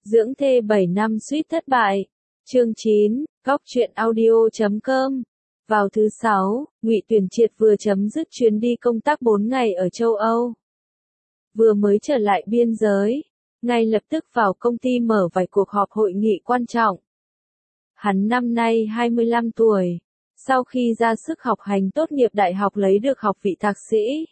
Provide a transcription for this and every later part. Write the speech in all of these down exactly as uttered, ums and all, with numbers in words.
Dưỡng thê bảy năm suýt thất bại. Chương chín, Góc truyện audio chấm com. Vào thứ sáu, Ngụy Tuyển Triệt vừa chấm dứt chuyến đi công tác bốn ngày ở châu Âu. Vừa mới trở lại biên giới, ngay lập tức vào công ty mở vài cuộc họp hội nghị quan trọng. Hắn năm nay hai mươi lăm tuổi, sau khi ra sức học hành tốt nghiệp đại học lấy được học vị thạc sĩ.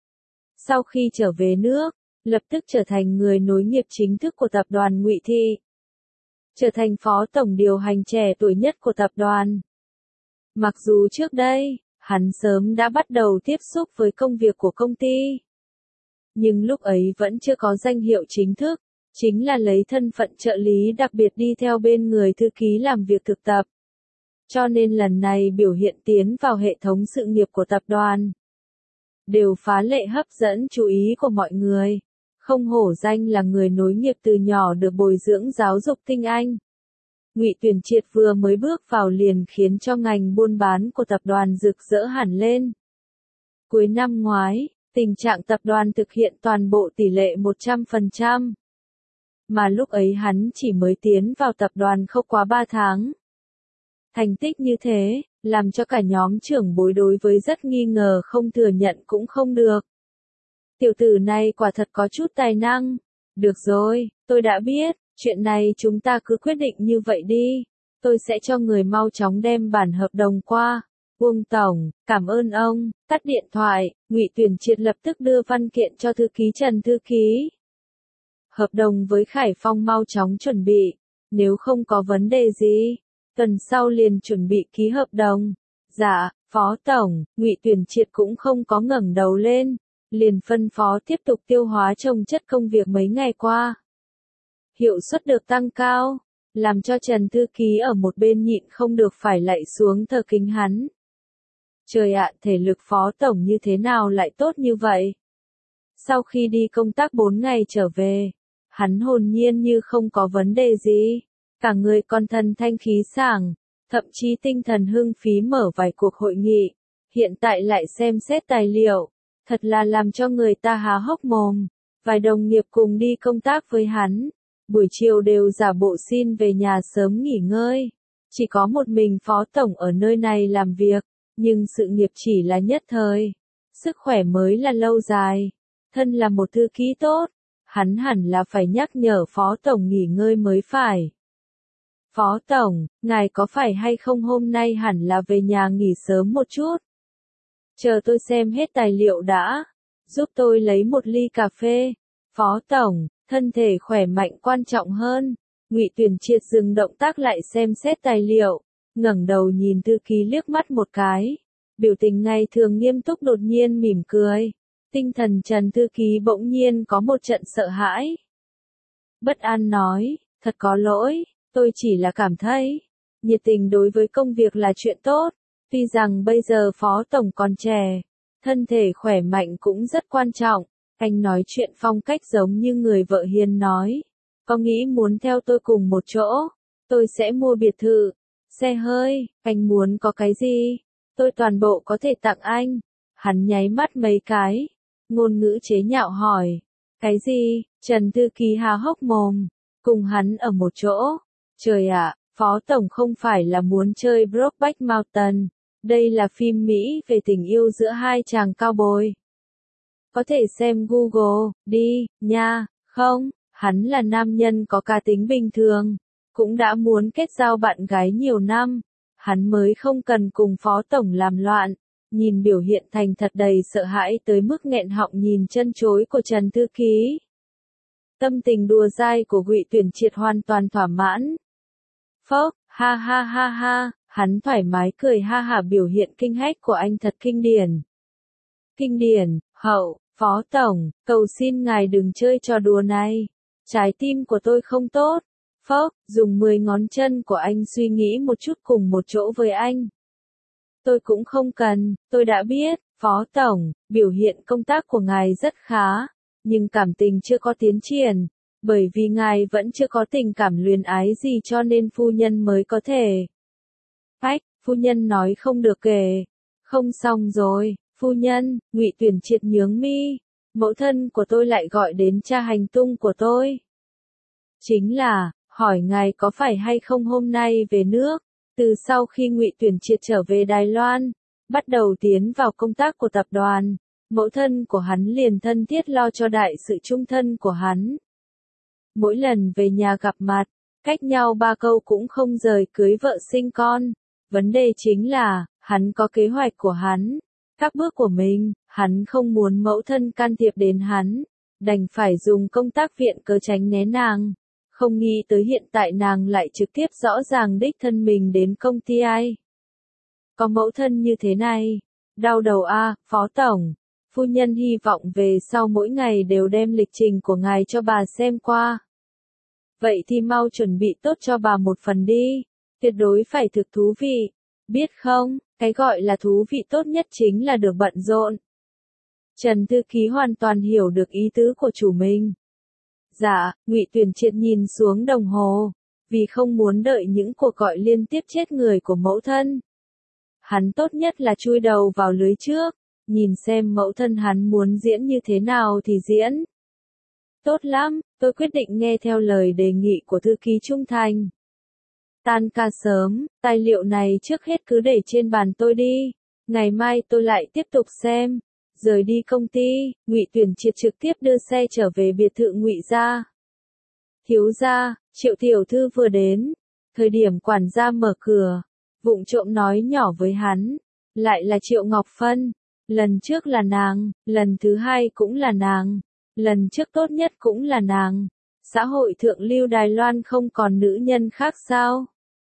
Sau khi trở về nước, lập tức trở thành người nối nghiệp chính thức của tập đoàn Ngụy Thị. Trở thành phó tổng điều hành trẻ tuổi nhất của tập đoàn. Mặc dù trước đây, hắn sớm đã bắt đầu tiếp xúc với công việc của công ty. Nhưng lúc ấy vẫn chưa có danh hiệu chính thức, chính là lấy thân phận trợ lý đặc biệt đi theo bên người thư ký làm việc thực tập. Cho nên lần này biểu hiện tiến vào hệ thống sự nghiệp của tập đoàn. Đều phá lệ hấp dẫn chú ý của mọi người. Không hổ danh là người nối nghiệp từ nhỏ được bồi dưỡng giáo dục tinh anh. Ngụy Tuyển Triệt vừa mới bước vào liền khiến cho ngành buôn bán của tập đoàn rực rỡ hẳn lên. Cuối năm ngoái, tình trạng tập đoàn thực hiện toàn bộ tỷ lệ một trăm phần trăm. Mà lúc ấy hắn chỉ mới tiến vào tập đoàn không quá ba tháng. Thành tích như thế, làm cho cả nhóm trưởng bối đối với rất nghi ngờ không thừa nhận cũng không được. Tiểu tử này quả thật có chút tài năng. Được rồi, tôi đã biết, chuyện này chúng ta cứ quyết định như vậy đi. Tôi sẽ cho người mau chóng đem bản hợp đồng qua. Uông Tổng, cảm ơn ông. Tắt điện thoại, Ngụy Tuyển Triệt lập tức đưa văn kiện cho thư ký Trần thư ký. Hợp đồng với Khải Phong mau chóng chuẩn bị. Nếu không có vấn đề gì, tuần sau liền chuẩn bị ký hợp đồng. Dạ, Phó Tổng. Ngụy Tuyển Triệt cũng không có ngẩng đầu lên. Liền phân phó tiếp tục tiêu hóa chồng chất công việc mấy ngày qua. Hiệu suất được tăng cao, làm cho Trần thư ký ở một bên nhịn không được phải lạy xuống thờ kính hắn. Trời ạ, thể lực Phó Tổng như thế nào lại tốt như vậy? Sau khi đi công tác bốn ngày trở về, hắn hồn nhiên như không có vấn đề gì. Cả người còn thần thanh khí sảng, thậm chí tinh thần hưng phí mở vài cuộc hội nghị. Hiện tại lại xem xét tài liệu. Thật là làm cho người ta há hốc mồm. Vài đồng nghiệp cùng đi công tác với hắn, buổi chiều đều giả bộ xin về nhà sớm nghỉ ngơi. Chỉ có một mình Phó Tổng ở nơi này làm việc, nhưng sự nghiệp chỉ là nhất thời. Sức khỏe mới là lâu dài. Thân là một thư ký tốt, hắn hẳn là phải nhắc nhở Phó Tổng nghỉ ngơi mới phải. Phó Tổng, ngài có phải hay không hôm nay hẳn là về nhà nghỉ sớm một chút? Chờ tôi xem hết tài liệu đã, giúp tôi lấy một ly cà phê. Phó Tổng, thân thể khỏe mạnh quan trọng hơn. Ngụy Tuyển Triệt dừng động tác lại xem xét tài liệu, ngẩng đầu nhìn thư ký liếc mắt một cái. Biểu tình ngày thường nghiêm túc đột nhiên mỉm cười. Tinh thần Trần thư ký bỗng nhiên có một trận sợ hãi. Bất an nói, thật có lỗi, tôi chỉ là cảm thấy, nhiệt tình đối với công việc là chuyện tốt. Tuy rằng bây giờ Phó Tổng còn trẻ, thân thể khỏe mạnh cũng rất quan trọng. Anh nói chuyện phong cách giống như người vợ hiền nói. Có nghĩ muốn theo tôi cùng một chỗ, tôi sẽ mua biệt thự, xe hơi, anh muốn có cái gì, tôi toàn bộ có thể tặng anh. Hắn nháy mắt mấy cái, ngôn ngữ chế nhạo hỏi. Cái gì? Trần thư ký há hốc mồm, cùng hắn ở một chỗ. Trời ạ, Phó Tổng không phải là muốn chơi Brokeback Mountain. Đây là phim Mỹ về tình yêu giữa hai chàng cao bồi. Có thể xem Google, đi, nha, không, hắn là nam nhân có cá tính bình thường, cũng đã muốn kết giao bạn gái nhiều năm, hắn mới không cần cùng Phó Tổng làm loạn. Nhìn biểu hiện thành thật đầy sợ hãi tới mức nghẹn họng nhìn chân chối của Trần thư ký. Tâm tình đùa dai của Ngụy Tuyển Triệt hoàn toàn thỏa mãn. Phốc, ha ha ha ha. Hắn thoải mái cười ha hả biểu hiện kinh hách của anh thật kinh điển. Kinh điển, hậu, Phó Tổng, cầu xin ngài đừng chơi trò đùa này. Trái tim của tôi không tốt. Phốc, dùng mười ngón chân của anh suy nghĩ một chút cùng một chỗ với anh. Tôi cũng không cần, tôi đã biết, Phó Tổng, biểu hiện công tác của ngài rất khá, nhưng cảm tình chưa có tiến triển. Bởi vì ngài vẫn chưa có tình cảm luyến ái gì cho nên phu nhân mới có thể. Phách, phu nhân nói không được kể. Không xong rồi, phu nhân. Ngụy Tuyển Triệt nhướng mi. Mẫu thân của tôi lại gọi đến tra hành tung của tôi. chính là, hỏi ngài có phải hay không hôm nay về nước, từ sau khi Ngụy Tuyển Triệt trở về Đài Loan, bắt đầu tiến vào công tác của tập đoàn, mẫu thân của hắn liền thân thiết lo cho đại sự chung thân của hắn. Mỗi lần về nhà gặp mặt, cách nhau ba câu cũng không rời cưới vợ sinh con. Vấn đề chính là, hắn có kế hoạch của hắn, các bước của mình, hắn không muốn mẫu thân can thiệp đến hắn, đành phải dùng công tác viện cớ tránh né nàng. Không nghĩ tới hiện tại nàng lại trực tiếp rõ ràng đích thân mình đến công ty ai. Có mẫu thân như thế này, đau đầu a, Phó Tổng. Phu nhân hy vọng về sau mỗi ngày đều đem lịch trình của ngài cho bà xem qua. Vậy thì mau chuẩn bị tốt cho bà một phần đi, tuyệt đối phải thực thú vị. Biết không, cái gọi là thú vị tốt nhất chính là được bận rộn. Trần Thư Ký hoàn toàn hiểu được ý tứ của chủ mình. Dạ, Ngụy Tuyển Triệt nhìn xuống đồng hồ, vì không muốn đợi những cuộc gọi liên tiếp chết người của mẫu thân. Hắn tốt nhất là chui đầu vào lưới trước, nhìn xem mẫu thân hắn muốn diễn như thế nào thì diễn. Tốt lắm, tôi quyết định nghe theo lời đề nghị của thư ký trung thành. Tan ca sớm, tài liệu này trước hết cứ để trên bàn tôi đi, ngày mai tôi lại tiếp tục xem. Rời đi công ty, Ngụy Tuyển Triệt trực tiếp đưa xe trở về biệt thự Ngụy gia. Thiếu gia, Triệu tiểu thư vừa đến. Thời điểm quản gia mở cửa, vụng trộm nói nhỏ với hắn, lại là Triệu Ngọc Phân. Lần trước là nàng, lần thứ hai cũng là nàng, lần trước tốt nhất cũng là nàng. Xã hội thượng lưu Đài Loan không còn nữ nhân khác sao?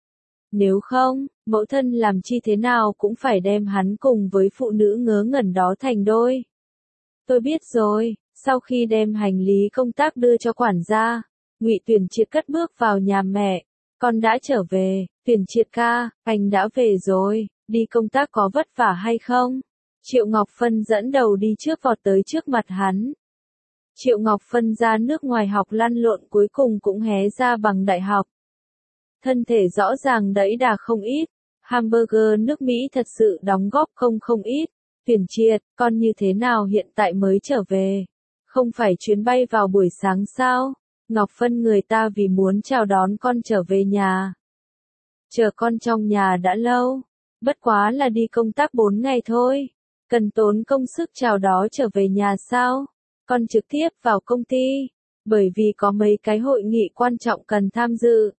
Nếu không, mẫu thân làm chi thế nào cũng phải đem hắn cùng với phụ nữ ngớ ngẩn đó thành đôi. Tôi biết rồi, sau khi đem hành lý công tác đưa cho quản gia, Ngụy Tuyển Triệt cất bước vào nhà mẹ. Con đã trở về, Tuyển Triệt ca, anh đã về rồi, đi công tác có vất vả hay không? Triệu Ngọc Phân dẫn đầu đi trước vọt tới trước mặt hắn. Triệu Ngọc Phân ra nước ngoài học lăn lộn cuối cùng cũng hé ra bằng đại học. Thân thể rõ ràng đẫy đà không ít, hamburger nước Mỹ thật sự đóng góp không không ít. Tuyển Triệt, con như thế nào hiện tại mới trở về? Không phải chuyến bay vào buổi sáng sao? Ngọc Phân người ta vì muốn chào đón con trở về nhà. Chờ con trong nhà đã lâu, bất quá là đi công tác bốn ngày thôi. Cần tốn công sức chào đó trở về nhà sao? Con trực tiếp vào công ty, bởi vì có mấy cái hội nghị quan trọng cần tham dự.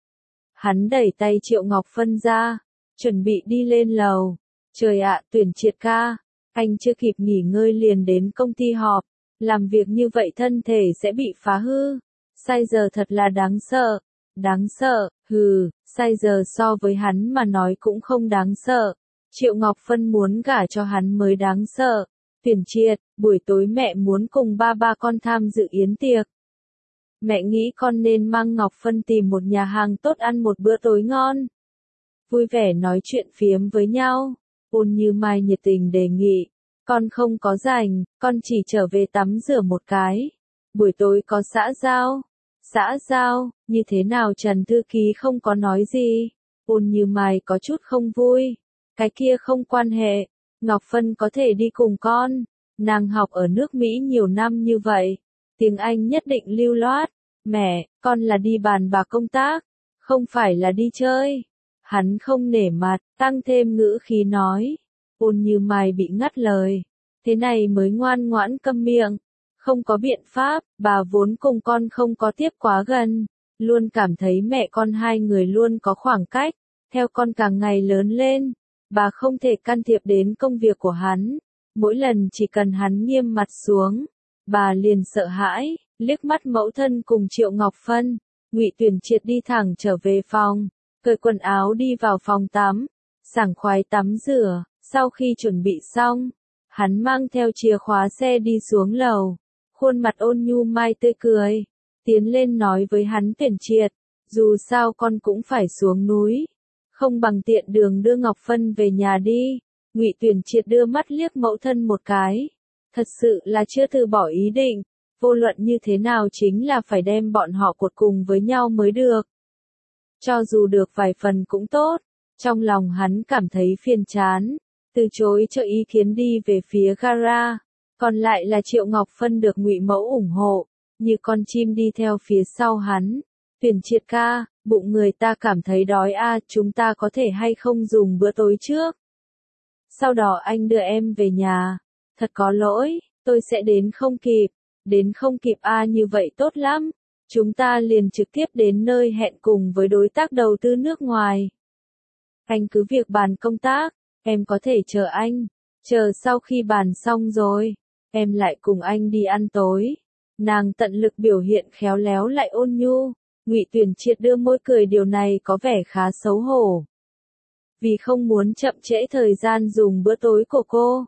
Hắn đẩy tay Triệu Ngọc Phân ra, chuẩn bị đi lên lầu. Trời ạ, Tuyển Triệt ca, anh chưa kịp nghỉ ngơi liền đến công ty họp, làm việc như vậy thân thể sẽ bị phá hư. Sai giờ thật là đáng sợ, đáng sợ, hừ, sai giờ so với hắn mà nói cũng không đáng sợ. Triệu Ngọc Phân muốn gả cho hắn mới đáng sợ. Tuyển Triệt, buổi tối mẹ muốn cùng ba ba con tham dự yến tiệc. Mẹ nghĩ con nên mang Ngọc Phân tìm một nhà hàng tốt ăn một bữa tối ngon. Vui vẻ nói chuyện phiếm với nhau. Ôn Như Mai nhiệt tình đề nghị. Con không có rảnh, con chỉ trở về tắm rửa một cái. Buổi tối có xã giao. Xã giao, như thế nào Trần Thư Ký không có nói gì. Ôn Như Mai có chút không vui. Cái kia không quan hệ. Ngọc Phân có thể đi cùng con. Nàng học ở nước Mỹ nhiều năm như vậy. Tiếng Anh nhất định lưu loát. Mẹ, con là đi bàn bạc công tác. Không phải là đi chơi. Hắn không nể mặt, tăng thêm ngữ khí nói. Ôn Như Mai bị ngắt lời. Thế này mới ngoan ngoãn câm miệng. Không có biện pháp, bà vốn cùng con không có tiếp quá gần. Luôn cảm thấy mẹ con hai người luôn có khoảng cách. Theo con càng ngày lớn lên, bà không thể can thiệp đến công việc của hắn. Mỗi lần chỉ cần hắn nghiêm mặt xuống, bà liền sợ hãi, liếc mắt mẫu thân cùng Triệu Ngọc Phân. Ngụy Tuyển Triệt đi thẳng trở về phòng, cởi quần áo đi vào phòng tắm, sảng khoái tắm rửa. Sau khi chuẩn bị xong, hắn mang theo chìa khóa xe đi xuống lầu. Khuôn mặt Ôn Nhu Mai tươi cười, tiến lên nói với hắn Tuyển Triệt, dù sao con cũng phải xuống núi, không bằng tiện đường đưa Ngọc Phân về nhà đi. Ngụy Tuyển Triệt đưa mắt liếc mẫu thân một cái, thật sự là chưa từ bỏ ý định, vô luận như thế nào chính là phải đem bọn họ cột cùng với nhau mới được. Cho dù được vài phần cũng tốt, trong lòng hắn cảm thấy phiền chán, từ chối cho ý kiến đi về phía gara. Còn lại là Triệu Ngọc Phân được Ngụy Mẫu ủng hộ, như con chim đi theo phía sau hắn. Tuyển Triệt ca, bụng người ta cảm thấy đói a, chúng ta có thể hay không dùng bữa tối trước? Sau đó anh đưa em về nhà. Thật có lỗi, tôi sẽ đến không kịp. Đến không kịp a, như vậy tốt lắm. Chúng ta liền trực tiếp đến nơi hẹn cùng với đối tác đầu tư nước ngoài. Anh cứ việc bàn công tác, em có thể chờ anh. Chờ sau khi bàn xong rồi, em lại cùng anh đi ăn tối. Nàng tận lực biểu hiện khéo léo lại ôn nhu. Ngụy Tuyển Triệt đưa môi cười, điều này có vẻ khá xấu hổ. Vì không muốn chậm trễ thời gian dùng bữa tối của cô.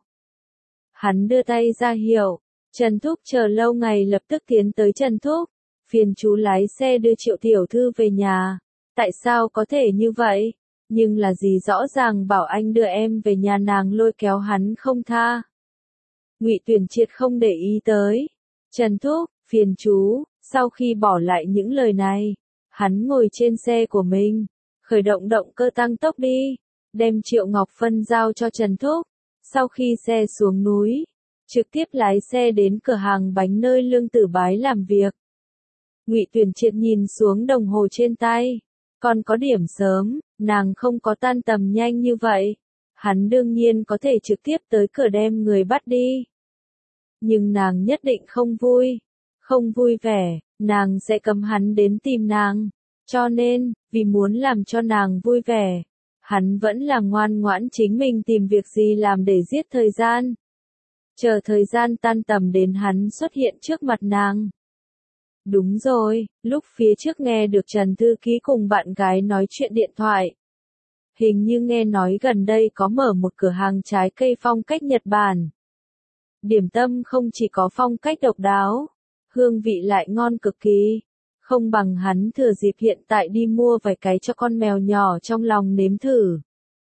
Hắn đưa tay ra hiệu. Trần Thúc chờ lâu ngày lập tức tiến tới. Trần Thúc, phiền chú lái xe đưa Triệu tiểu thư về nhà. Tại sao có thể như vậy? Nhưng là gì rõ ràng bảo anh đưa em về nhà, nàng lôi kéo hắn không tha. Ngụy Tuyển Triệt không để ý tới. Trần Thúc, phiền chú. Sau khi bỏ lại những lời này, hắn ngồi trên xe của mình, khởi động động cơ tăng tốc đi, đem Triệu Ngọc Phân giao cho Trần Thúc. Sau khi xe xuống núi, trực tiếp lái xe đến cửa hàng bánh nơi Lương Tử Bái làm việc. Ngụy Tuyển Triệt nhìn xuống đồng hồ trên tay, còn có điểm sớm, nàng không có tan tầm nhanh như vậy. Hắn đương nhiên có thể trực tiếp tới cửa đem người bắt đi. Nhưng nàng nhất định không vui. Không vui vẻ, nàng sẽ cấm hắn đến tìm nàng. Cho nên, vì muốn làm cho nàng vui vẻ, hắn vẫn là ngoan ngoãn chính mình tìm việc gì làm để giết thời gian. Chờ thời gian tan tầm đến hắn xuất hiện trước mặt nàng. Đúng rồi, lúc phía trước nghe được Trần Thư Ký cùng bạn gái nói chuyện điện thoại. Hình như nghe nói gần đây có mở một cửa hàng trái cây phong cách Nhật Bản. Điểm tâm không chỉ có phong cách độc đáo, hương vị lại ngon cực kỳ. Không bằng hắn thừa dịp hiện tại đi mua vài cái cho con mèo nhỏ trong lòng nếm thử.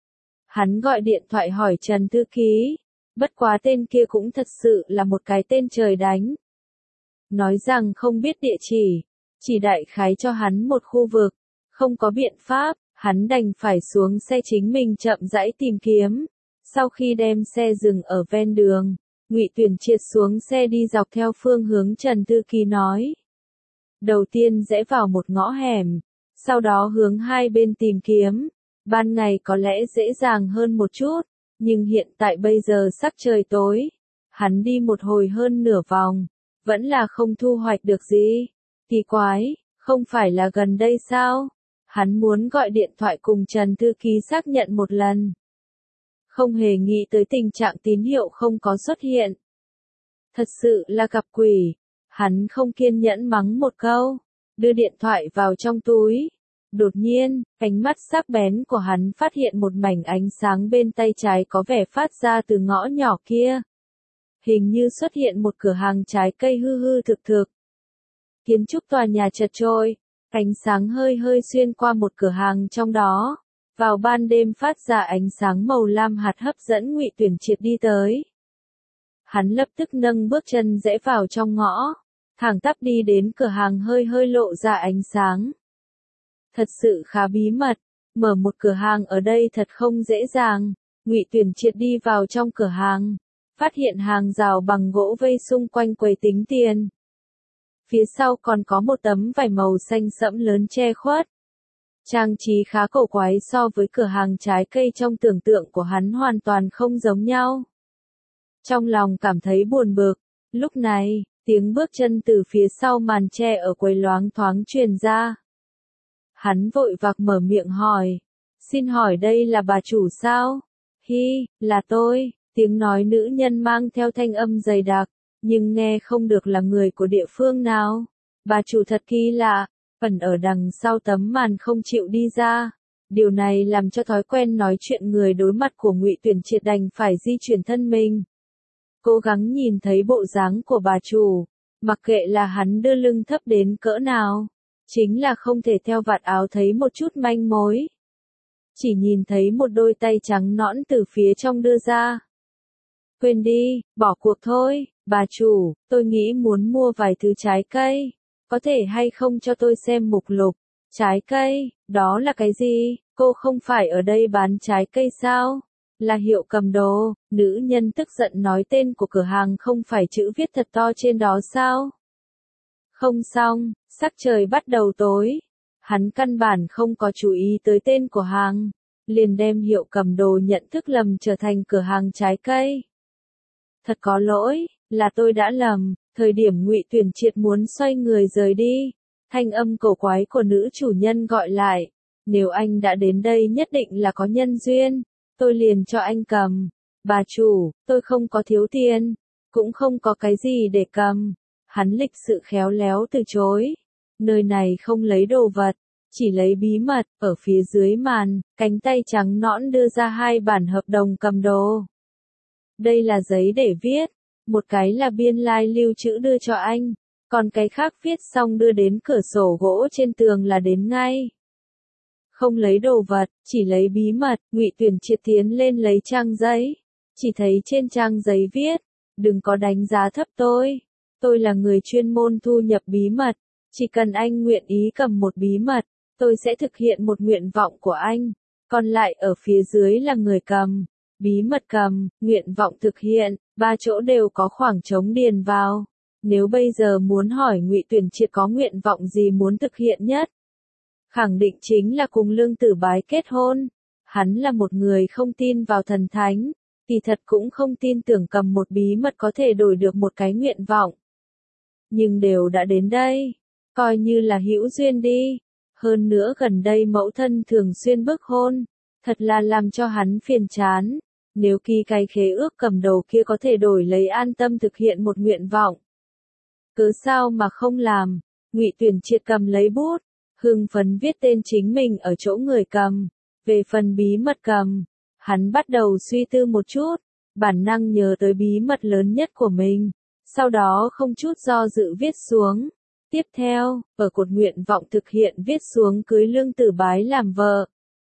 Hắn gọi điện thoại hỏi Trần Thư Ký, bất quá tên kia cũng thật sự là một cái tên trời đánh. Nói rằng không biết địa chỉ, chỉ đại khái cho hắn một khu vực, không có biện pháp, hắn đành phải xuống xe chính mình chậm rãi tìm kiếm. Sau khi đem xe dừng ở ven đường, Ngụy Tuyển Triệt xuống xe đi dọc theo phương hướng Trần Thư Ký nói. Đầu tiên rẽ vào một ngõ hẻm, sau đó hướng hai bên tìm kiếm. Ban ngày có lẽ dễ dàng hơn một chút, nhưng hiện tại bây giờ sắc trời tối. Hắn đi một hồi hơn nửa vòng, vẫn là không thu hoạch được gì. Kỳ quái, không phải là gần đây sao? Hắn muốn gọi điện thoại cùng Trần Thư Ký xác nhận một lần. Không hề nghĩ tới tình trạng tín hiệu không có xuất hiện. Thật sự là gặp quỷ. Hắn không kiên nhẫn mắng một câu, đưa điện thoại vào trong túi. Đột nhiên, ánh mắt sắc bén của hắn phát hiện một mảnh ánh sáng bên tay trái có vẻ phát ra từ ngõ nhỏ kia. Hình như xuất hiện một cửa hàng trái cây hư hư thực thực. Kiến trúc tòa nhà chật chội, ánh sáng hơi hơi xuyên qua một cửa hàng trong đó. Vào ban đêm phát ra ánh sáng màu lam hạt hấp dẫn Ngụy Tuyển Triệt đi tới. Hắn lập tức nâng bước chân rẽ vào trong ngõ, thẳng tắp đi đến cửa hàng hơi hơi lộ ra ánh sáng. Thật sự khá bí mật, mở một cửa hàng ở đây thật không dễ dàng. Ngụy Tuyển Triệt đi vào trong cửa hàng, phát hiện hàng rào bằng gỗ vây xung quanh quầy tính tiền. Phía sau còn có một tấm vải màu xanh sẫm lớn che khuất. Trang trí khá cổ quái, so với cửa hàng trái cây trong tưởng tượng của hắn hoàn toàn không giống nhau. Trong lòng cảm thấy buồn bực, lúc này, tiếng bước chân từ phía sau màn che ở quầy loáng thoáng truyền ra. Hắn vội vạc mở miệng hỏi, xin hỏi đây là bà chủ sao? Hi, là tôi, tiếng nói nữ nhân mang theo thanh âm dày đặc, nhưng nghe không được là người của địa phương nào. Bà chủ thật kỳ lạ, ẩn ở đằng sau tấm màn không chịu đi ra. Điều này làm cho thói quen nói chuyện người đối mặt của Ngụy Tuyển Triệt đành phải di chuyển thân mình. Cố gắng nhìn thấy bộ dáng của bà chủ, mặc kệ là hắn đưa lưng thấp đến cỡ nào, chính là không thể theo vạt áo thấy một chút manh mối. Chỉ nhìn thấy một đôi tay trắng nõn từ phía trong đưa ra. Quên đi, bỏ cuộc thôi, bà chủ, tôi nghĩ muốn mua vài thứ trái cây, có thể hay không cho tôi xem mục lục. Trái cây, đó là cái gì? Cô không phải ở đây bán trái cây sao? Là hiệu cầm đồ. Nữ nhân tức giận nói tên của cửa hàng không phải chữ viết thật to trên đó sao? Không xong, sắc trời bắt đầu tối. Hắn căn bản không có chú ý tới tên của hàng, liền đem hiệu cầm đồ nhận thức lầm trở thành cửa hàng trái cây. Thật có lỗi, là tôi đã lầm. Thời điểm Ngụy Tuyển Triệt muốn xoay người rời đi, thanh âm cổ quái của nữ chủ nhân gọi lại. Nếu anh đã đến đây nhất định là có nhân duyên, tôi liền cho anh cầm. Bà chủ, tôi không có thiếu tiền, cũng không có cái gì để cầm. Hắn lịch sự khéo léo từ chối. Nơi này không lấy đồ vật, chỉ lấy bí mật. Ở phía dưới màn, cánh tay trắng nõn đưa ra hai bản hợp đồng cầm đồ. Đây là giấy để viết, một cái là biên lai like lưu trữ đưa cho anh, còn cái khác viết xong đưa đến cửa sổ gỗ trên tường là đến ngay. Không lấy đồ vật, chỉ lấy bí mật. Ngụy Tuyển Triệt tiến lên lấy trang giấy, chỉ thấy trên trang giấy viết, đừng có đánh giá thấp tôi, tôi là người chuyên môn thu nhập bí mật, chỉ cần anh nguyện ý cầm một bí mật, tôi sẽ thực hiện một nguyện vọng của anh, còn lại ở phía dưới là người cầm. Bí mật cầm, nguyện vọng thực hiện, ba chỗ đều có khoảng trống điền vào. Nếu bây giờ muốn hỏi Ngụy Tuyển Triệt có nguyện vọng gì muốn thực hiện nhất, khẳng định chính là cùng Lương Tử Bái kết hôn. Hắn là một người không tin vào thần thánh, kỳ thật cũng không tin tưởng cầm một bí mật có thể đổi được một cái nguyện vọng. Nhưng đều đã đến đây, coi như là hữu duyên đi. Hơn nữa gần đây mẫu thân thường xuyên bức hôn, thật là làm cho hắn phiền chán. Nếu ký cái khế ước cầm đồ kia có thể đổi lấy an tâm thực hiện một nguyện vọng, cứ sao mà không làm. Ngụy Tuyển Triệt cầm lấy bút, hưng phấn viết tên chính mình ở chỗ người cầm. Về phần bí mật cầm, hắn bắt đầu suy tư một chút, bản năng nhớ tới bí mật lớn nhất của mình, sau đó không chút do dự viết xuống. Tiếp theo, ở cột nguyện vọng thực hiện viết xuống cưới Lương Tử Bái làm vợ.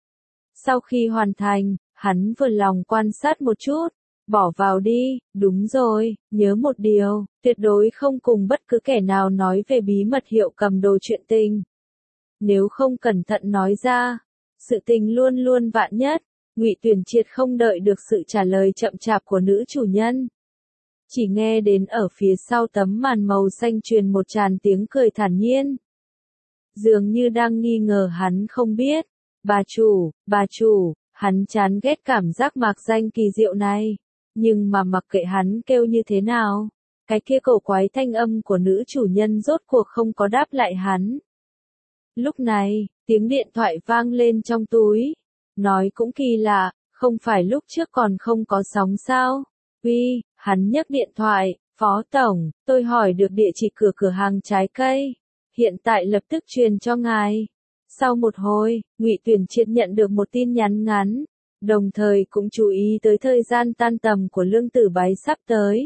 Sau khi hoàn thành, hắn vừa lòng quan sát một chút, bỏ vào đi. Đúng rồi, nhớ một điều, tuyệt đối không cùng bất cứ kẻ nào nói về bí mật hiệu cầm đồ chuyện tình. Nếu không cẩn thận nói ra, sự tình luôn luôn vạn nhất. Ngụy Tuyển Triệt không đợi được sự trả lời chậm chạp của nữ chủ nhân, chỉ nghe đến ở phía sau tấm màn màu xanh truyền một tràn tiếng cười thản nhiên, dường như đang nghi ngờ hắn không biết. Bà chủ, bà chủ. Hắn chán ghét cảm giác mạc danh kỳ diệu này, nhưng mà mặc kệ hắn kêu như thế nào, cái kia cổ quái thanh âm của nữ chủ nhân rốt cuộc không có đáp lại hắn. Lúc này, tiếng điện thoại vang lên trong túi, nói cũng kỳ lạ, không phải lúc trước còn không có sóng sao? Uy, hắn nhấc điện thoại, Phó Tổng, tôi hỏi được địa chỉ cửa cửa hàng trái cây, hiện tại lập tức truyền cho ngài. Sau một hồi, Ngụy Tuyển Triệt nhận được một tin nhắn ngắn, đồng thời cũng chú ý tới thời gian tan tầm của Lương Tử Bái sắp tới.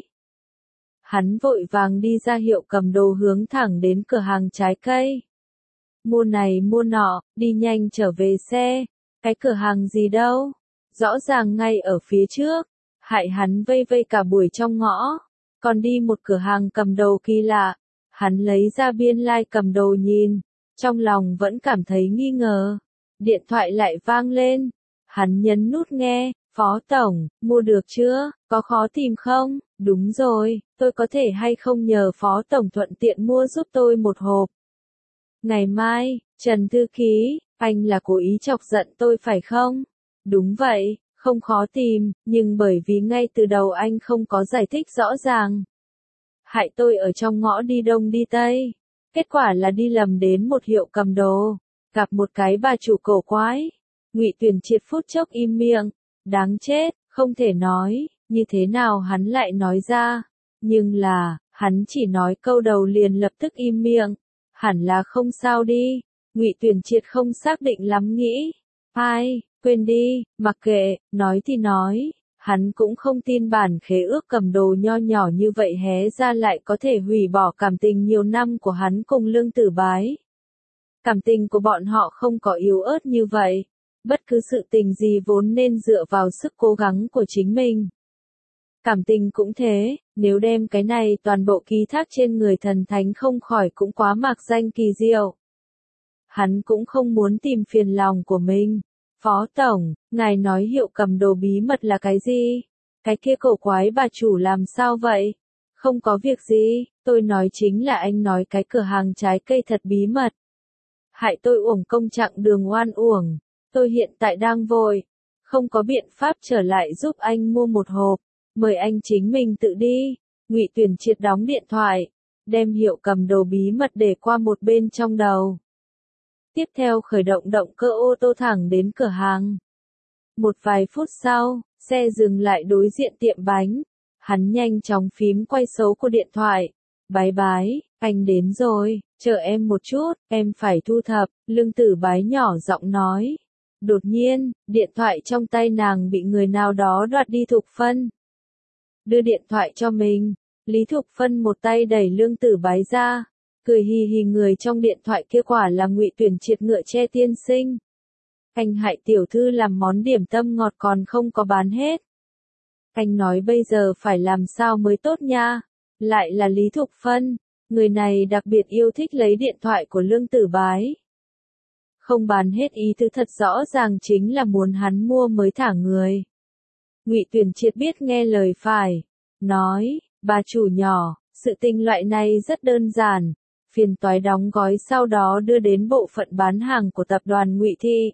Hắn vội vàng đi ra hiệu cầm đồ hướng thẳng đến cửa hàng trái cây. Mua này mua nọ, đi nhanh trở về xe. Cái cửa hàng gì đâu? Rõ ràng ngay ở phía trước. Hại hắn vây vây cả buổi trong ngõ. Còn đi một cửa hàng cầm đồ kỳ lạ. Hắn lấy ra biên lai like cầm đồ nhìn. Trong lòng vẫn cảm thấy nghi ngờ. Điện thoại lại vang lên. Hắn nhấn nút nghe. Phó Tổng, mua được chưa? Có khó tìm không? Đúng rồi, tôi có thể hay không nhờ Phó Tổng thuận tiện mua giúp tôi một hộp. Ngày mai, Trần Thư Ký, anh là cố ý chọc giận tôi phải không? Đúng vậy, không khó tìm, nhưng bởi vì ngay từ đầu anh không có giải thích rõ ràng. Hại tôi ở trong ngõ đi đông đi tây. Kết quả là đi lầm đến một hiệu cầm đồ, gặp một cái bà chủ cổ quái. Ngụy Tuyển Triệt phút chốc im miệng, đáng chết, không thể nói, như thế nào hắn lại nói ra. Nhưng là, hắn chỉ nói câu đầu liền lập tức im miệng. Hẳn là không sao đi. Ngụy Tuyển Triệt không xác định lắm nghĩ. Ai, quên đi, mặc kệ, nói thì nói. Hắn cũng không tin bản khế ước cầm đồ nho nhỏ như vậy hé ra lại có thể hủy bỏ cảm tình nhiều năm của hắn cùng Lương Tử Bái. Cảm tình của bọn họ không có yếu ớt như vậy. Bất cứ sự tình gì vốn nên dựa vào sức cố gắng của chính mình. Cảm tình cũng thế, nếu đem cái này toàn bộ ký thác trên người thần thánh không khỏi cũng quá mạc danh kỳ diệu. Hắn cũng không muốn tìm phiền lòng của mình. Phó Tổng, ngài nói hiệu cầm đồ bí mật là cái gì? Cái kia cổ quái bà chủ làm sao vậy? Không có việc gì, Tôi nói chính là anh nói cái cửa hàng trái cây thật bí mật. Hại tôi uổng công chặng đường oan uổng. Tôi hiện tại đang vội, không có biện pháp trở lại giúp anh mua một hộp. Mời anh chính mình tự đi. Ngụy Tuyển Triệt đóng điện thoại, đem hiệu cầm đồ bí mật để qua một bên trong đầu. Tiếp theo khởi động động cơ ô tô thẳng đến cửa hàng. Một vài phút sau, xe dừng lại đối diện tiệm bánh. Hắn nhanh chóng phím quay số của điện thoại. Bái bái, anh đến rồi, chờ em một chút, em phải thu thập, Lương Tử Bái nhỏ giọng nói. Đột nhiên, điện thoại trong tay nàng bị người nào đó đoạt đi. Thục Phân đưa điện thoại cho mình. Lý Thục Phân một tay đẩy Lương Tử Bái ra, cười hì hì, người trong điện thoại kia quả là Ngụy Tuyển Triệt Ngựa Tre tiên sinh. Anh hại tiểu thư làm món điểm tâm ngọt còn không có bán hết. Anh nói bây giờ phải làm sao mới tốt nha. Lại là Lý Thục Phân, người này đặc biệt yêu thích lấy điện thoại của Lương Tử Bái. Không bán hết ý tứ thật rõ ràng chính là muốn hắn mua mới thả người. Ngụy Tuyển Triệt biết nghe lời phải, nói, bà chủ nhỏ, sự tình loại này rất đơn giản, phiền toái đóng gói sau đó đưa đến bộ phận bán hàng của tập đoàn Ngụy Thị.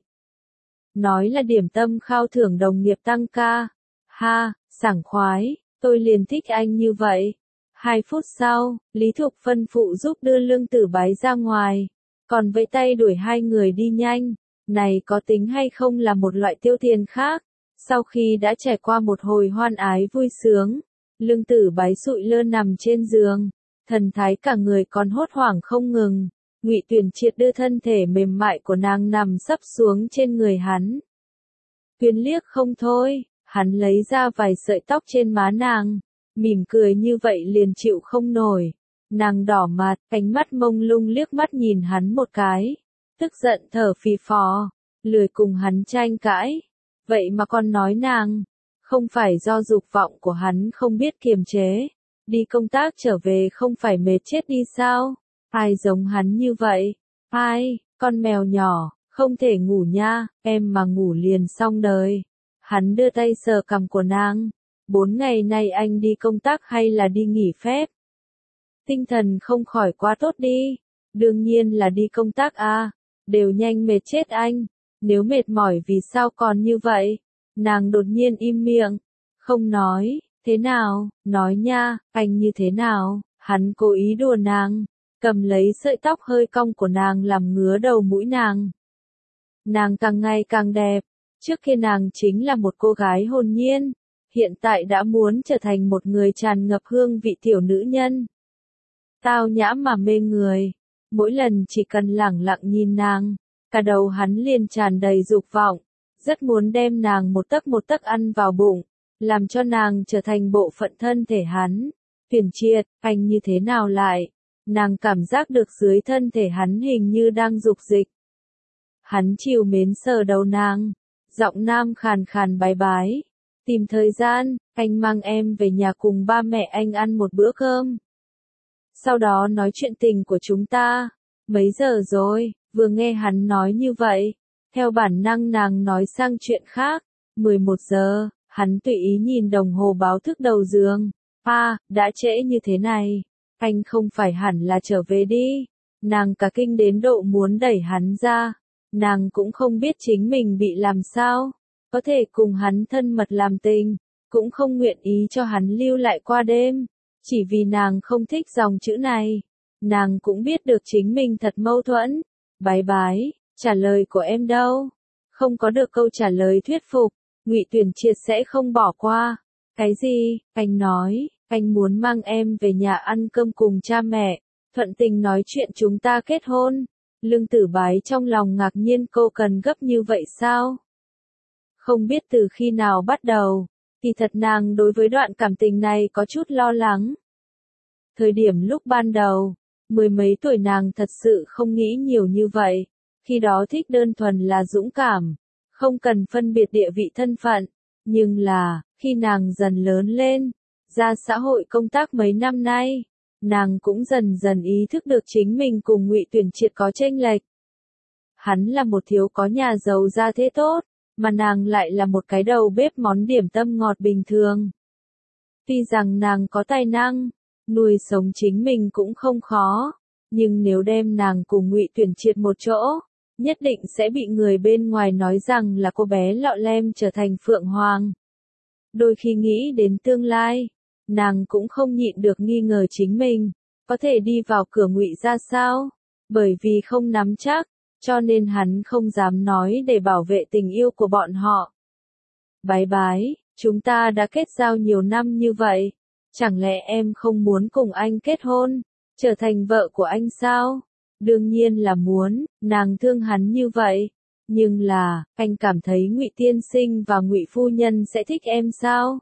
Nói là điểm tâm khao thưởng đồng nghiệp tăng ca. Ha, sảng khoái, tôi liền thích anh như vậy. Hai phút sau, Lý Thục Phân phụ giúp đưa Lương Tử Bái ra ngoài, còn vẫy tay đuổi hai người đi nhanh. Này có tính hay không là một loại tiêu tiền khác. Sau khi đã trải qua một hồi hoan ái vui sướng, Lương Tử Bái sụi lơ nằm trên giường, thần thái cả người còn hốt hoảng không ngừng. Ngụy Tuyển Triệt đưa thân thể mềm mại của nàng nằm sấp xuống trên người hắn. Quyến liếc không thôi, hắn lấy ra vài sợi tóc trên má nàng, mỉm cười như vậy liền chịu không nổi. Nàng đỏ mặt, ánh mắt mông lung liếc mắt nhìn hắn một cái, tức giận thở phì phò, lười cùng hắn tranh cãi. Vậy mà còn nói nàng, không phải do dục vọng của hắn không biết kiềm chế, đi công tác trở về không phải mệt chết đi sao? Ai giống hắn như vậy? Ai, con mèo nhỏ, không thể ngủ nha, em mà ngủ liền xong đời. Hắn đưa tay sờ cằm của nàng. Bốn ngày nay anh đi công tác hay là đi nghỉ phép? Tinh thần không khỏi quá tốt đi. Đương nhiên là đi công tác à, đều nhanh mệt chết anh. Nếu mệt mỏi vì sao còn như vậy? Nàng đột nhiên im miệng, không nói. Thế nào, nói nha, anh như thế nào? Hắn cố ý đùa nàng, cầm lấy sợi tóc hơi cong của nàng làm ngứa đầu mũi nàng. Nàng càng ngày càng đẹp, trước kia nàng chính là một cô gái hồn nhiên, hiện tại đã muốn trở thành một người tràn ngập hương vị tiểu nữ nhân. Tao nhã mà mê người, mỗi lần chỉ cần lẳng lặng nhìn nàng, cả đầu hắn liền tràn đầy dục vọng, rất muốn đem nàng một tấc một tấc ăn vào bụng, làm cho nàng trở thành bộ phận thân thể hắn. Tuyển Triệt, anh như thế nào lại? Nàng cảm giác được dưới thân thể hắn hình như đang dục dịch. Hắn trìu mến sờ đầu nàng, giọng nam khàn khàn bái bái. Tìm thời gian, anh mang em về nhà cùng ba mẹ anh ăn một bữa cơm. Sau đó nói chuyện tình của chúng ta. Mấy giờ rồi? Vừa nghe hắn nói như vậy, theo bản năng nàng nói sang chuyện khác. mười một giờ, hắn tùy ý nhìn đồng hồ báo thức đầu giường. À, đã trễ như thế này, anh không phải hẳn là trở về đi. Nàng cả kinh đến độ muốn đẩy hắn ra. Nàng cũng không biết chính mình bị làm sao, có thể cùng hắn thân mật làm tình, cũng không nguyện ý cho hắn lưu lại qua đêm, chỉ vì nàng không thích dòng chữ này. Nàng cũng biết được chính mình thật mâu thuẫn. Bái bái, trả lời của em đâu? Không có được câu trả lời thuyết phục, Ngụy Tuyển Triệt sẽ không bỏ qua. Cái gì? Anh nói, anh muốn mang em về nhà ăn cơm cùng cha mẹ, thuận tình nói chuyện chúng ta kết hôn. Lương Tử Bái trong lòng ngạc nhiên, cô cần gấp như vậy sao? Không biết từ khi nào bắt đầu, thì thật nàng đối với đoạn cảm tình này có chút lo lắng. Thời điểm lúc ban đầu, mười mấy tuổi nàng thật sự không nghĩ nhiều như vậy, khi đó thích đơn thuần là dũng cảm, không cần phân biệt địa vị thân phận. Nhưng là, khi nàng dần lớn lên, ra xã hội công tác mấy năm nay, nàng cũng dần dần ý thức được chính mình cùng Ngụy Tuyển Triệt có chênh lệch. Hắn là một thiếu có nhà giàu gia thế tốt, mà nàng lại là một cái đầu bếp món điểm tâm ngọt bình thường. Tuy rằng nàng có tài năng, nuôi sống chính mình cũng không khó, nhưng nếu đem nàng cùng Ngụy Tuyển Triệt một chỗ, nhất định sẽ bị người bên ngoài nói rằng là cô bé lọ lem trở thành Phượng Hoàng. Đôi khi nghĩ đến tương lai, nàng cũng không nhịn được nghi ngờ chính mình, có thể đi vào cửa Ngụy gia sao? Bởi vì không nắm chắc, cho nên hắn không dám nói để bảo vệ tình yêu của bọn họ. Bái bái, chúng ta đã kết giao nhiều năm như vậy, chẳng lẽ em không muốn cùng anh kết hôn, trở thành vợ của anh sao? Đương nhiên là muốn, nàng thương hắn như vậy. Nhưng là, anh cảm thấy Ngụy tiên sinh và Ngụy phu nhân sẽ thích em sao?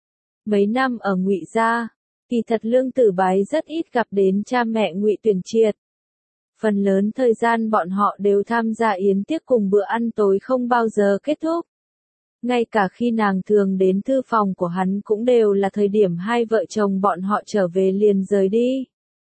Mấy năm ở Ngụy gia, kỳ thật Lương Tử Bái rất ít gặp đến cha mẹ Ngụy Tuyển Triệt. Phần lớn thời gian bọn họ đều tham gia yến tiệc cùng bữa ăn tối không bao giờ kết thúc. Ngay cả khi nàng thường đến thư phòng của hắn cũng đều là thời điểm hai vợ chồng bọn họ trở về liền rời đi.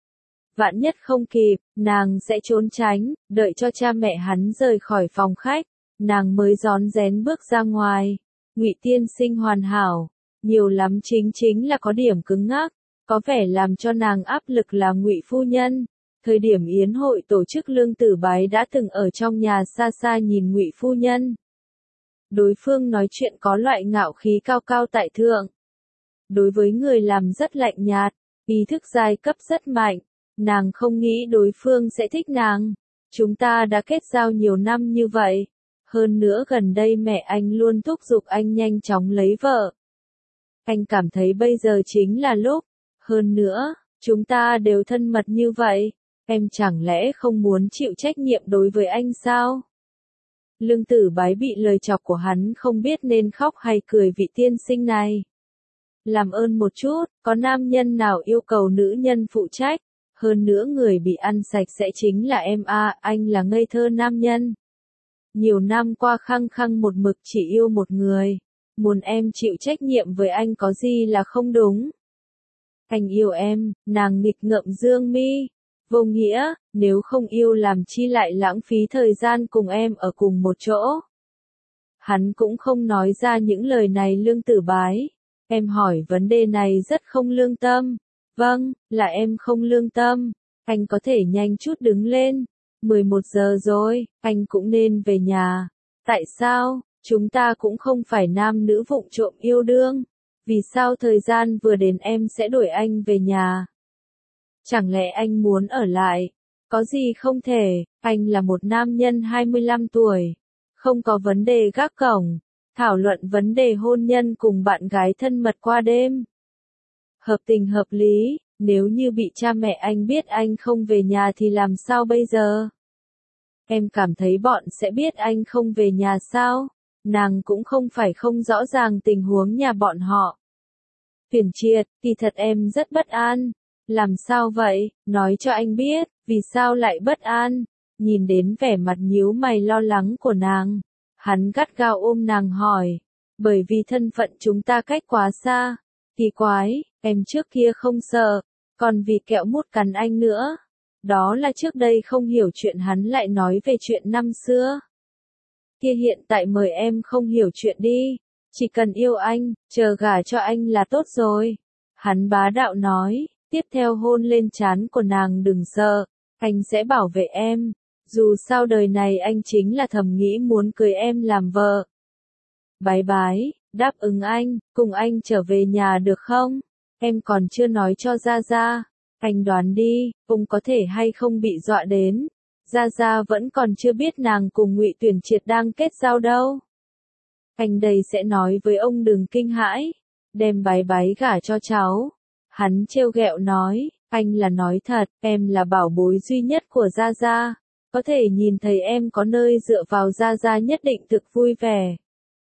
Vạn nhất không kịp, nàng sẽ trốn tránh, đợi cho cha mẹ hắn rời khỏi phòng khách, nàng mới rón rén bước ra ngoài. Ngụy tiên sinh hoàn hảo, nhiều lắm chính chính là có điểm cứng ngắc, có vẻ làm cho nàng áp lực là Ngụy phu nhân. Thời điểm yến hội tổ chức Lương Tử Bái đã từng ở trong nhà xa xa nhìn Ngụy phu nhân. Đối phương nói chuyện có loại ngạo khí cao cao tại thượng. Đối với người làm rất lạnh nhạt, ý thức giai cấp rất mạnh, nàng không nghĩ đối phương sẽ thích nàng. Chúng ta đã kết giao nhiều năm như vậy, hơn nữa gần đây mẹ anh luôn thúc giục anh nhanh chóng lấy vợ. Anh cảm thấy bây giờ chính là lúc, hơn nữa, chúng ta đều thân mật như vậy, em chẳng lẽ không muốn chịu trách nhiệm đối với anh sao? Lương Tử Bái bị lời chọc của hắn không biết nên khóc hay cười vị tiên sinh này. Làm ơn một chút, có nam nhân nào yêu cầu nữ nhân phụ trách, hơn nữa người bị ăn sạch sẽ chính là em à, anh là ngây thơ nam nhân. Nhiều năm qua khăng khăng một mực chỉ yêu một người, muốn em chịu trách nhiệm với anh có gì là không đúng. Anh yêu em, nàng nghịch ngợm dương mi. Vô nghĩa, nếu không yêu làm chi lại lãng phí thời gian cùng em ở cùng một chỗ. Hắn cũng không nói ra những lời này Lương Tử Bái. Em hỏi vấn đề này rất không lương tâm. Vâng, là em không lương tâm. Anh có thể nhanh chút đứng lên. mười một giờ rồi, anh cũng nên về nhà. Tại sao, chúng ta cũng không phải nam nữ vụng trộm yêu đương. Vì sao thời gian vừa đến em sẽ đuổi anh về nhà? Chẳng lẽ anh muốn ở lại? Có gì không thể, anh là một nam nhân hai mươi lăm tuổi. Không có vấn đề gác cổng. Thảo luận vấn đề hôn nhân cùng bạn gái thân mật qua đêm. Hợp tình hợp lý, nếu như bị cha mẹ anh biết anh không về nhà thì làm sao bây giờ? Em cảm thấy bọn sẽ biết anh không về nhà sao? Nàng cũng không phải không rõ ràng tình huống nhà bọn họ. Tuyển Triệt, kỳ thật em rất bất an. Làm sao vậy? Nói cho anh biết, vì sao lại bất an? Nhìn đến vẻ mặt nhíu mày lo lắng của nàng, hắn gắt gao ôm nàng hỏi. Bởi vì thân phận chúng ta cách quá xa. Kỳ quái, em trước kia không sợ, còn vì kẹo mút cắn anh nữa. Đó là trước đây không hiểu chuyện hắn lại nói về chuyện năm xưa. Kia hiện tại mời em không hiểu chuyện đi. Chỉ cần yêu anh, chờ gả cho anh là tốt rồi. Hắn bá đạo nói. Tiếp theo hôn lên trán của nàng đừng sợ, anh sẽ bảo vệ em. Dù sao đời này anh chính là thầm nghĩ muốn cưới em làm vợ. Bái bái, đáp ứng anh, cùng anh trở về nhà được không? Em còn chưa nói cho Gia Gia. Anh đoán đi, ông có thể hay không bị dọa đến. Gia Gia vẫn còn chưa biết nàng cùng Ngụy Tuyển Triệt đang kết giao đâu. Anh đây sẽ nói với ông đừng kinh hãi, đem bái bái gả cho cháu. Hắn trêu ghẹo nói, anh là nói thật, em là bảo bối duy nhất của Gia Gia. Có thể nhìn thấy em có nơi dựa vào Gia Gia nhất định thực vui vẻ.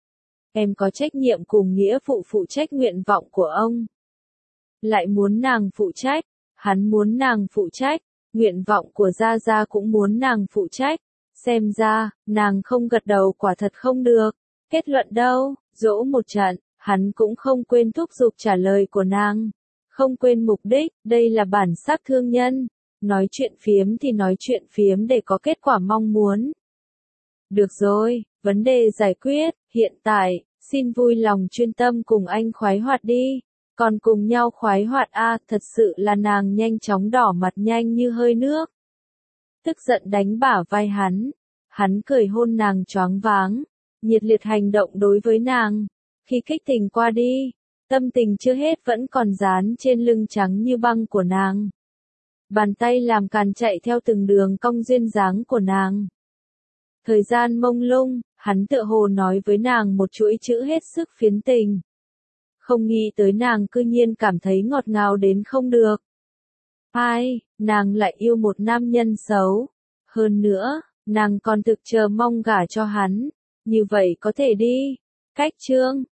Em có trách nhiệm cùng nghĩa vụ phụ trách nguyện vọng của ông. Lại muốn nàng phụ trách, hắn muốn nàng phụ trách, nguyện vọng của Gia Gia cũng muốn nàng phụ trách. Xem ra, nàng không gật đầu quả thật không được. Kết luận đâu, dỗ một trận, hắn cũng không quên thúc giục trả lời của nàng. Không quên mục đích, đây là bản sắc thương nhân. Nói chuyện phiếm thì nói chuyện phiếm để có kết quả mong muốn. Được rồi, vấn đề giải quyết, hiện tại, xin vui lòng chuyên tâm cùng anh khoái hoạt đi. Còn cùng nhau khoái hoạt a, thật sự là nàng nhanh chóng đỏ mặt nhanh như hơi nước. Tức giận đánh bả vai hắn, hắn cười hôn nàng choáng váng, nhiệt liệt hành động đối với nàng. Khi kích tình qua đi, tâm tình chưa hết vẫn còn dán trên lưng trắng như băng của nàng. Bàn tay làm càn chạy theo từng đường cong duyên dáng của nàng. Thời gian mông lung, hắn tựa hồ nói với nàng một chuỗi chữ hết sức phiến tình. Không nghĩ tới nàng cư nhiên cảm thấy ngọt ngào đến không được. Ai, nàng lại yêu một nam nhân xấu. Hơn nữa, nàng còn thực chờ mong gả cho hắn. Như vậy có thể đi. Cách chương